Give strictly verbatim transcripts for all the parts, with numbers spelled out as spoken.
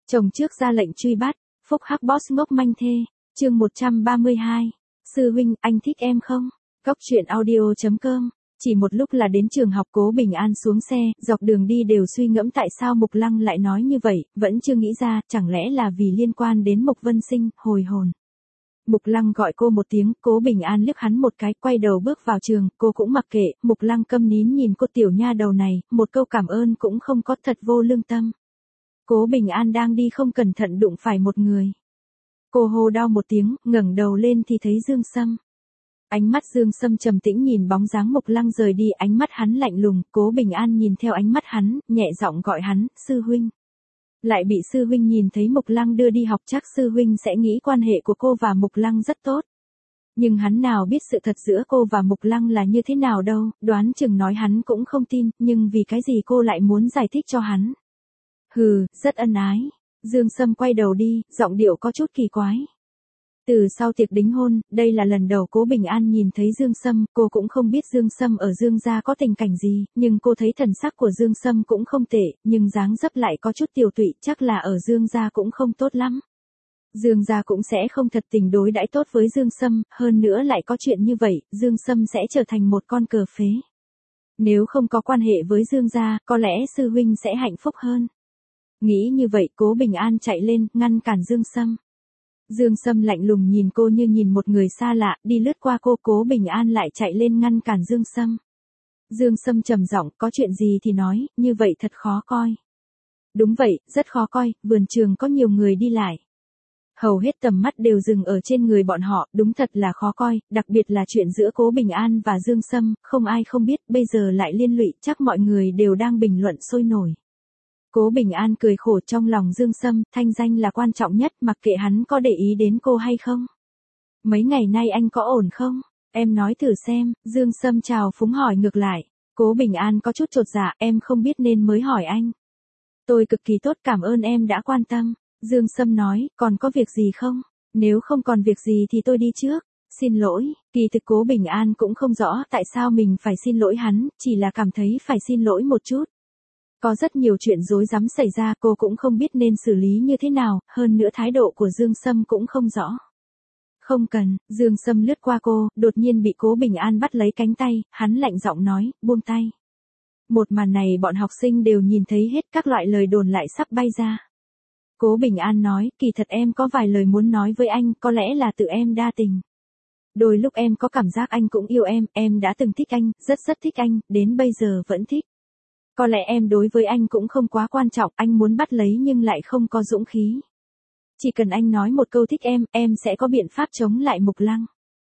Chồng trước ra lệnh truy bắt, phúc hắc boss ngốc manh thê, chương một trăm ba mươi hai. Sư huynh, anh thích em không? Cóc truyện audio chấm com. Chỉ một lúc là đến trường học. Cố Bình An xuống xe, dọc đường đi đều suy ngẫm tại sao Mục Lăng lại nói như vậy, vẫn chưa nghĩ ra, chẳng lẽ là vì liên quan đến Mục Vân Sinh, hồi hồn. Mục Lăng gọi cô một tiếng, Cố Bình An liếc hắn một cái, quay đầu bước vào trường, cô cũng mặc kệ, Mục Lăng câm nín nhìn cô tiểu nha đầu này, một câu cảm ơn cũng không có, thật vô lương tâm. Cố Bình An đang đi không cẩn thận đụng phải một người. Cô hô đau một tiếng, ngẩng đầu lên thì thấy Dương Sâm. Ánh mắt Dương Sâm trầm tĩnh nhìn bóng dáng Mục Lăng rời đi, ánh mắt hắn lạnh lùng, Cố Bình An nhìn theo ánh mắt hắn, nhẹ giọng gọi hắn, sư huynh. Lại bị sư huynh nhìn thấy Mục Lăng đưa đi học, chắc sư huynh sẽ nghĩ quan hệ của cô và Mục Lăng rất tốt. Nhưng hắn nào biết sự thật giữa cô và Mục Lăng là như thế nào đâu, đoán chừng nói hắn cũng không tin, nhưng vì cái gì cô lại muốn giải thích cho hắn. Hừ, rất ân ái. Dương Sâm quay đầu đi, giọng điệu có chút kỳ quái. Từ sau tiệc đính hôn, đây là lần đầu Cố Bình An nhìn thấy Dương Sâm, cô cũng không biết Dương Sâm ở Dương gia có tình cảnh gì, nhưng cô thấy thần sắc của Dương Sâm cũng không tệ, nhưng dáng dấp lại có chút tiều tụy, chắc là ở Dương gia cũng không tốt lắm. Dương gia cũng sẽ không thật tình đối đãi tốt với Dương Sâm, hơn nữa lại có chuyện như vậy, Dương Sâm sẽ trở thành một con cờ phế. Nếu không có quan hệ với Dương gia, có lẽ sư huynh sẽ hạnh phúc hơn. Nghĩ như vậy, Cố Bình An chạy lên, ngăn cản Dương Sâm. Dương Sâm lạnh lùng nhìn cô như nhìn một người xa lạ, đi lướt qua cô. Cố Bình An lại chạy lên ngăn cản Dương Sâm. Dương Sâm trầm giọng, có chuyện gì thì nói, như vậy thật khó coi. Đúng vậy, rất khó coi, vườn trường có nhiều người đi lại. Hầu hết tầm mắt đều dừng ở trên người bọn họ, đúng thật là khó coi, đặc biệt là chuyện giữa Cố Bình An và Dương Sâm, không ai không biết, bây giờ lại liên lụy, chắc mọi người đều đang bình luận sôi nổi. Cố Bình An cười khổ, trong lòng Dương Sâm, thanh danh là quan trọng nhất, mặc kệ hắn có để ý đến cô hay không. Mấy ngày nay anh có ổn không? Em nói thử xem, Dương Sâm chào phúng hỏi ngược lại. Cố Bình An có chút chột dạ, em không biết nên mới hỏi anh. Tôi cực kỳ tốt, cảm ơn em đã quan tâm. Dương Sâm nói, còn có việc gì không? Nếu không còn việc gì thì tôi đi trước. Xin lỗi, kỳ thực Cố Bình An cũng không rõ tại sao mình phải xin lỗi hắn, chỉ là cảm thấy phải xin lỗi một chút. Có rất nhiều chuyện rối rắm xảy ra, cô cũng không biết nên xử lý như thế nào, hơn nữa thái độ của Dương Sâm cũng không rõ. Không cần, Dương Sâm lướt qua cô, đột nhiên bị Cố Bình An bắt lấy cánh tay, hắn lạnh giọng nói, buông tay. Một màn này bọn học sinh đều nhìn thấy hết, các loại lời đồn lại sắp bay ra. Cố Bình An nói, kỳ thật em có vài lời muốn nói với anh, có lẽ là tự em đa tình. Đôi lúc em có cảm giác anh cũng yêu em, em đã từng thích anh, rất rất thích anh, đến bây giờ vẫn thích. Có lẽ em đối với anh cũng không quá quan trọng, anh muốn bắt lấy nhưng lại không có dũng khí. Chỉ cần anh nói một câu thích em, em sẽ có biện pháp chống lại Mục Lăng.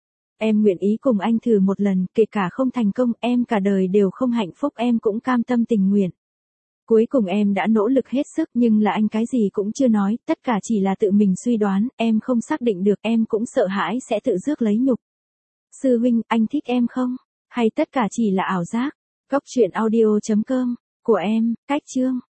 Em nguyện ý cùng anh thử một lần, kể cả không thành công, em cả đời đều không hạnh phúc, em cũng cam tâm tình nguyện. Cuối cùng em đã nỗ lực hết sức nhưng là anh cái gì cũng chưa nói, tất cả chỉ là tự mình suy đoán, em không xác định được, em cũng sợ hãi sẽ tự rước lấy nhục. Sư huynh, anh thích em không? Hay tất cả chỉ là ảo giác? Cóc truyện audio chấm com, của em, Cách Chương.